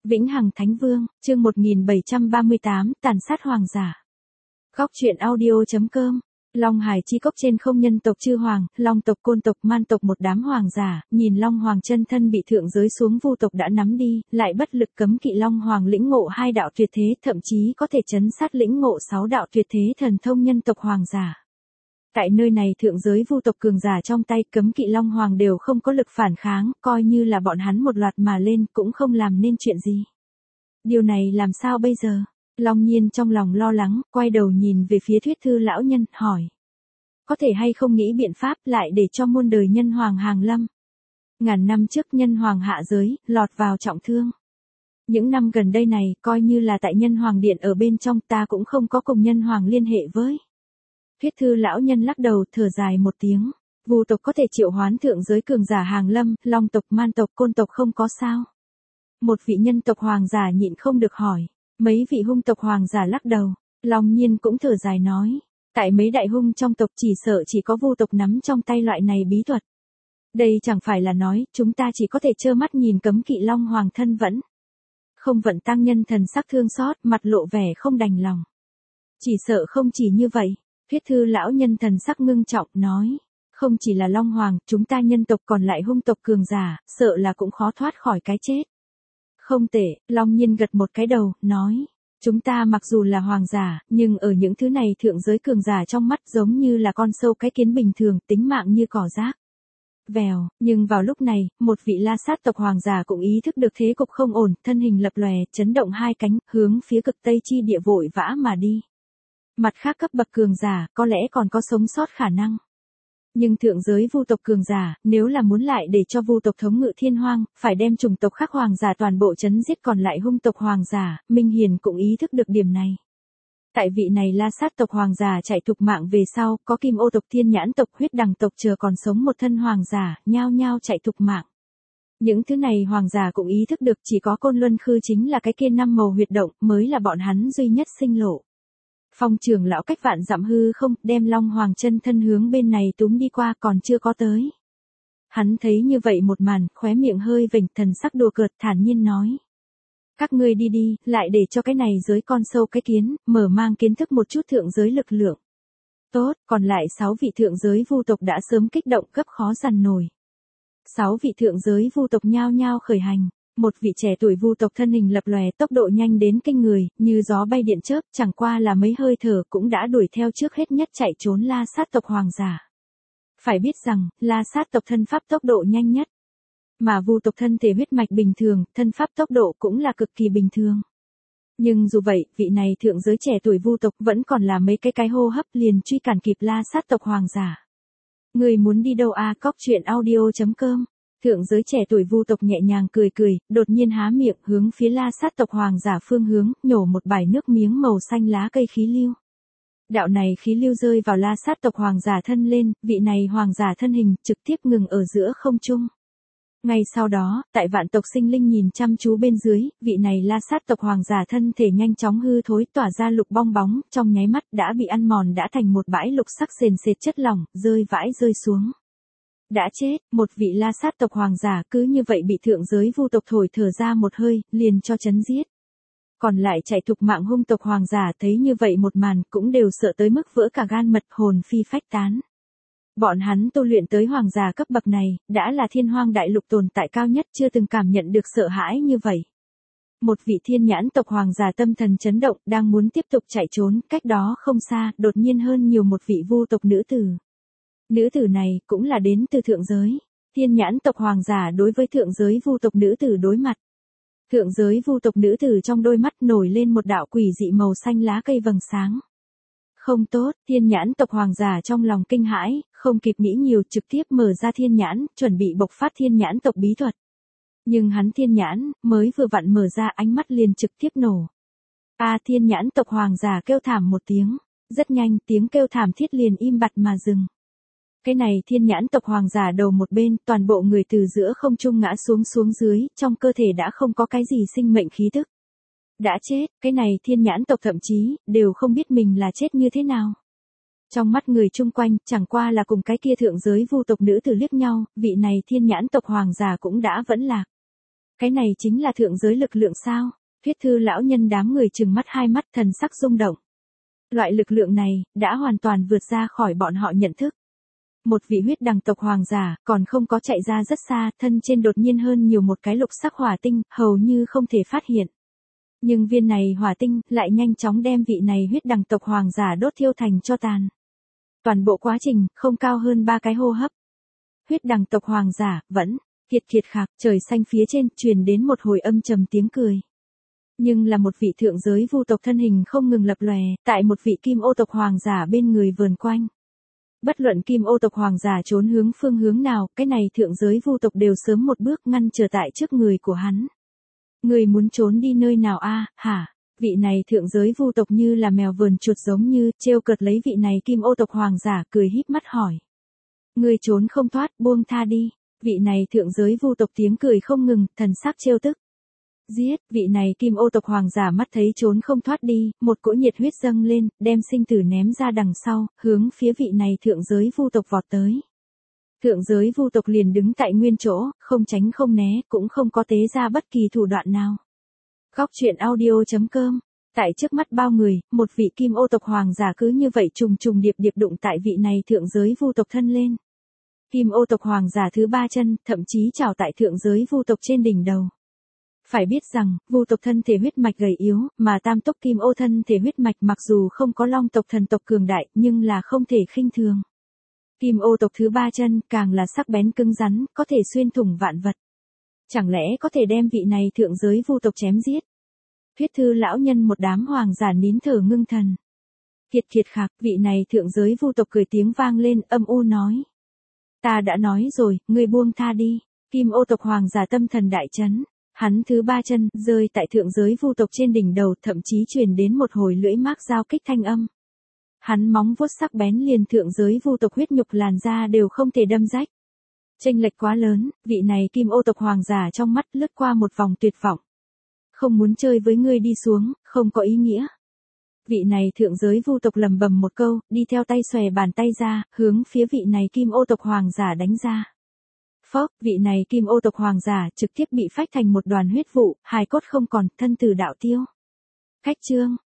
Vĩnh Hằng Thánh Vương, chương 1738, tàn sát hoàng giả. Góc truyện audio.com. Long Hải chi cốc trên không, nhân tộc chư hoàng, long tộc, côn tộc, man tộc một đám hoàng giả, nhìn long hoàng chân thân bị thượng giới xuống vu tộc đã nắm đi, lại bất lực cấm kỵ long hoàng lĩnh ngộ 2 đạo tuyệt thế, thậm chí có thể chấn sát lĩnh ngộ 6 đạo tuyệt thế thần thông nhân tộc hoàng giả. Tại nơi này thượng giới vu tộc cường giả trong tay cấm kỵ long hoàng đều không có lực phản kháng, coi như là bọn hắn một loạt mà lên cũng không làm nên chuyện gì. Điều này làm sao bây giờ? Long Nhiên trong lòng lo lắng, quay đầu nhìn về phía Thuyết Thư lão nhân, hỏi. Có thể hay không nghĩ biện pháp lại để cho muôn đời nhân hoàng hàng lâm? Ngàn năm trước nhân hoàng hạ giới, lọt vào trọng thương. Những năm gần đây này, coi như là tại nhân hoàng điện ở bên trong, ta cũng không có cùng nhân hoàng liên hệ với. Thuyết Thư lão nhân lắc đầu, thở dài một tiếng. Vu tộc có thể triệu hoán thượng giới cường giả hàng lâm, long tộc, man tộc, côn tộc không có sao. Một vị nhân tộc hoàng giả nhịn không được hỏi. Mấy vị hung tộc hoàng giả lắc đầu. Long Nhiên cũng thở dài nói. Tại mấy đại hung trong tộc chỉ sợ chỉ có vu tộc nắm trong tay loại này bí thuật. Đây chẳng phải là nói, chúng ta chỉ có thể trơ mắt nhìn cấm kỵ long hoàng thân vẫn. Không vận tăng nhân thần sắc thương xót, mặt lộ vẻ không đành lòng. Chỉ sợ không chỉ như vậy. Thuyết Thư lão nhân thần sắc ngưng trọng, nói. Không chỉ là long hoàng, chúng ta nhân tộc còn lại hung tộc cường giả, sợ là cũng khó thoát khỏi cái chết. Không tệ, Long Nhiên gật một cái đầu, nói. Chúng ta mặc dù là hoàng giả, nhưng ở những thứ này thượng giới cường giả trong mắt giống như là con sâu cái kiến bình thường, tính mạng như cỏ rác. Vèo, nhưng vào lúc này, một vị La Sát tộc hoàng giả cũng ý thức được thế cục không ổn, thân hình lập lòe, chấn động 2 cánh, hướng phía cực tây chi địa vội vã mà đi. Mặt khác cấp bậc cường giả, có lẽ còn có sống sót khả năng. Nhưng thượng giới vu tộc cường giả, nếu là muốn lại để cho vu tộc thống ngự thiên hoang, phải đem chủng tộc khác hoàng giả toàn bộ chấn giết, còn lại hung tộc hoàng giả, Minh Hiền cũng ý thức được điểm này. Tại vị này La Sát tộc hoàng giả chạy thục mạng về sau, có Kim Ô tộc, Thiên Nhãn tộc, Huyết Đằng tộc chờ còn sống một thân hoàng giả, nhao nhao chạy thục mạng. Những thứ này hoàng giả cũng ý thức được chỉ có Côn Luân Khư chính là cái kia 5 màu huyệt động mới là bọn hắn duy nhất sinh lộ. Phong trưởng lão cách vạn dặm hư không, đem long hoàng chân thân hướng bên này túm đi qua, còn chưa có tới. Hắn thấy như vậy một màn, khóe miệng hơi vểnh, thần sắc đùa cợt, thản nhiên nói. Các ngươi đi đi, lại để cho cái này giới con sâu cái kiến, mở mang kiến thức một chút thượng giới lực lượng. Tốt, còn lại 6 vị thượng giới vu tộc đã sớm kích động gấp khó dằn nổi. 6 vị thượng giới vu tộc nhao nhao khởi hành. Một vị trẻ tuổi vu tộc thân hình lập lòe, tốc độ nhanh đến kinh người, như gió bay điện chớp, chẳng qua là mấy hơi thở cũng đã đuổi theo trước hết nhất chạy trốn La Sát tộc hoàng giả. Phải biết rằng, La Sát tộc thân pháp tốc độ nhanh nhất, mà vu tộc thân thể huyết mạch bình thường, thân pháp tốc độ cũng là cực kỳ bình thường. Nhưng dù vậy, vị này thượng giới trẻ tuổi vu tộc vẫn còn là mấy cái hô hấp liền truy cản kịp La Sát tộc hoàng giả. Người muốn đi đâu à? Cóc truyện audio.com. Thượng giới trẻ tuổi vu tộc nhẹ nhàng cười cười, đột nhiên há miệng hướng phía La Sát tộc hoàng giả phương hướng, nhổ một bãi nước miếng màu xanh lá cây khí lưu. Đạo này khí lưu rơi vào La Sát tộc hoàng giả thân lên, vị này hoàng giả thân hình trực tiếp ngừng ở giữa không trung. Ngay sau đó, tại vạn tộc sinh linh nhìn chăm chú bên dưới, vị này La Sát tộc hoàng giả thân thể nhanh chóng hư thối, tỏa ra lục bong bóng, trong nháy mắt đã bị ăn mòn, đã thành một bãi lục sắc sền sệt chất lỏng, rơi vãi rơi xuống. Đã chết, một vị La Sát tộc hoàng giả cứ như vậy bị thượng giới vu tộc thổi thở ra một hơi, liền cho chấn giết. Còn lại chạy thục mạng hung tộc hoàng giả thấy như vậy một màn cũng đều sợ tới mức vỡ cả gan mật, hồn phi phách tán. Bọn hắn tu luyện tới hoàng giả cấp bậc này, đã là thiên hoang đại lục tồn tại cao nhất, chưa từng cảm nhận được sợ hãi như vậy. Một vị Thiên Nhãn tộc hoàng giả tâm thần chấn động, đang muốn tiếp tục chạy trốn, cách đó không xa, đột nhiên hơn nhiều một vị vu tộc nữ tử. Nữ tử này cũng là đến từ thượng giới. Thiên Nhãn tộc hoàng giả đối với thượng giới vu tộc nữ tử đối mặt. Thượng giới vu tộc nữ tử trong đôi mắt nổi lên một đạo quỷ dị màu xanh lá cây vầng sáng. Không tốt, Thiên Nhãn tộc hoàng giả trong lòng kinh hãi, không kịp nghĩ nhiều, trực tiếp mở ra thiên nhãn, chuẩn bị bộc phát Thiên Nhãn tộc bí thuật. Nhưng hắn thiên nhãn, mới vừa vặn mở ra, ánh mắt liền trực tiếp nổ. Thiên Nhãn tộc hoàng giả kêu thảm một tiếng. Rất nhanh, tiếng kêu thảm thiết liền im bặt mà dừng. Cái này Thiên Nhãn tộc hoàng giả đầu một bên, toàn bộ người từ giữa không trung ngã xuống dưới, trong cơ thể đã không có cái gì sinh mệnh khí tức. Đã chết, cái này Thiên Nhãn tộc thậm chí, đều không biết mình là chết như thế nào. Trong mắt người chung quanh, chẳng qua là cùng cái kia thượng giới vu tộc nữ tử liếc nhau, vị này Thiên Nhãn tộc hoàng giả cũng đã vẫn lạc. Cái này chính là thượng giới lực lượng sao? Huyết thư lão nhân đám người trừng mắt hai mắt thần sắc rung động. Loại lực lượng này, đã hoàn toàn vượt ra khỏi bọn họ nhận thức. Một vị huyết đằng tộc hoàng giả, còn không có chạy ra rất xa, thân trên đột nhiên hơn nhiều một cái lục sắc hỏa tinh, hầu như không thể phát hiện. Nhưng viên này hỏa tinh, lại nhanh chóng đem vị này huyết đằng tộc hoàng giả đốt thiêu thành tro tàn. Toàn bộ quá trình, không cao hơn 3 cái hô hấp. Huyết đằng tộc hoàng giả, vẫn, kiệt kiệt khạc, trời xanh phía trên, truyền đến một hồi âm trầm tiếng cười. Nhưng là một vị thượng giới vu tộc thân hình không ngừng lập lòe, tại một vị kim ô tộc hoàng giả bên người vờn quanh. Bất luận kim ô tộc hoàng giả trốn hướng phương hướng nào, cái này thượng giới vu tộc đều sớm một bước ngăn trở tại trước người của hắn. Người muốn trốn đi nơi nào a? Hả? Vị này thượng giới vu tộc như là mèo vờn chuột giống như, trêu cợt lấy vị này kim ô tộc hoàng giả cười híp mắt hỏi. Người trốn không thoát, buông tha đi. Vị này thượng giới vu tộc tiếng cười không ngừng, thần sắc trêu tức. Giết, vị này kim ô tộc hoàng giả mắt thấy trốn không thoát đi, một cỗ nhiệt huyết dâng lên, đem sinh tử ném ra đằng sau, hướng phía vị này thượng giới vu tộc vọt tới. Thượng giới vu tộc liền đứng tại nguyên chỗ, không tránh không né, cũng không có tế ra bất kỳ thủ đoạn nào. Góc truyện audio.com. Tại trước mắt bao người, một vị kim ô tộc hoàng giả cứ như vậy trùng trùng điệp điệp đụng tại vị này thượng giới vu tộc thân lên. Kim ô tộc hoàng giả thứ 3 chân, thậm chí trào tại thượng giới vu tộc trên đỉnh đầu. Phải biết rằng, vu tộc thân thể huyết mạch gầy yếu, mà tam tốc kim ô thân thể huyết mạch mặc dù không có long tộc thần tộc cường đại, nhưng là không thể khinh thường. Kim ô tộc thứ 3 chân, càng là sắc bén cứng rắn, có thể xuyên thủng vạn vật. Chẳng lẽ có thể đem vị này thượng giới vu tộc chém giết? Huyết thư lão nhân một đám hoàng giả nín thở ngưng thần. Kiệt kiệt khạc, vị này thượng giới vu tộc cười tiếng vang lên, âm u nói. Ta đã nói rồi, ngươi buông tha đi. Kim ô tộc hoàng giả tâm thần đại chấn. Hắn thứ 3 chân, rơi tại thượng giới vu tộc trên đỉnh đầu, thậm chí truyền đến một hồi lưỡi mác giao kích thanh âm. Hắn móng vuốt sắc bén liền thượng giới vu tộc huyết nhục làn da đều không thể đâm rách. Chênh lệch quá lớn, vị này kim ô tộc hoàng giả trong mắt lướt qua một vòng tuyệt vọng. Không muốn chơi với ngươi đi xuống, không có ý nghĩa. Vị này thượng giới vu tộc lầm bầm một câu, đi theo tay xòe bàn tay ra, hướng phía vị này kim ô tộc hoàng giả đánh ra. Phốc, vị này kim ô tộc hoàng giả trực tiếp bị phách thành một đoàn huyết vụ, hài cốt không còn, thân tử đạo tiêu. Cách chương,